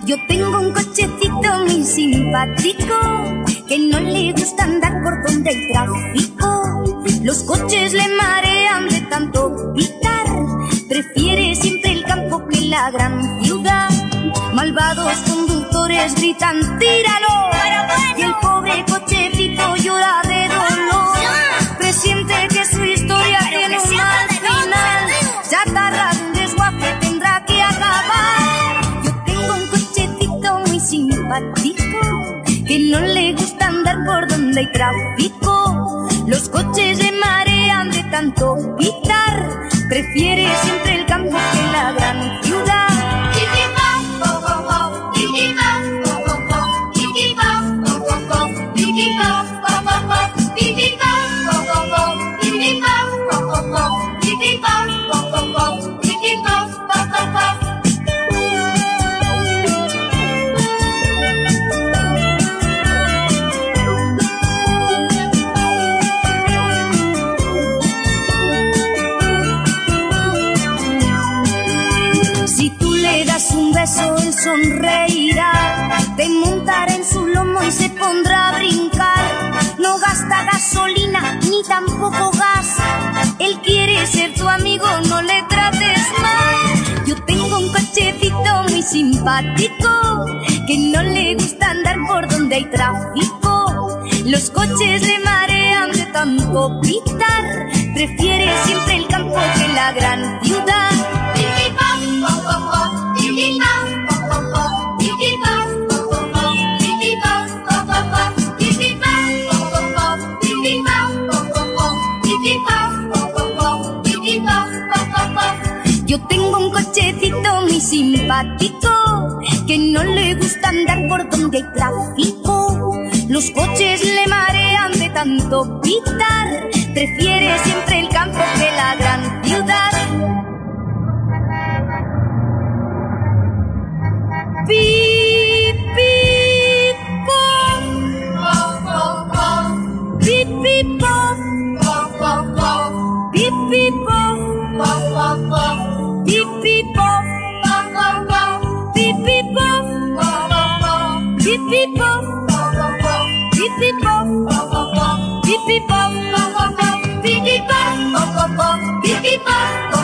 Yo tengo un cochecito muy simpático que no le gusta andar por donde hay tráfico. Los coches le marean de tanto pitar, prefiere siempre el campo que la gran ciudad. Malvados conductores gritan ¡tíralo! Y el pobre cochecito llora de dolor. Presiente que su historia tiene un mal final, chatarra de un desguace tendrá que acabar. Yo tengo un cochecito muy simpático que no le gusta andar por donde hay tráfico. Los coches le marean de tanto pitar, prefiere siempre el campo que la gran ciudad. Él sonreirá, te montará en su lomo y se pondrá a brincar. No gasta gasolina ni tampoco gas, él quiere ser tu amigo, no le trates mal. Yo tengo un cochecito muy simpático que no le gusta andar por donde hay tráfico. Los coches le marean de tanto pitar, prefiere siempre el campo que la gran ciudad. Yo tengo un cochecito muy simpático que no le gusta andar por donde hay tráfico. Los coches le marean de tanto pitar, prefiere siempre el campo que la gran ciudad. Pip, pip, pop. Pip, pip, pop. Pip, pip, pop. Pip, pip, pop. Pip, pip, pop. Pip, pip, pop. Pip, pip, pop. Pip, pip, pop. Pip, pip, pop. Pip, pip, pop.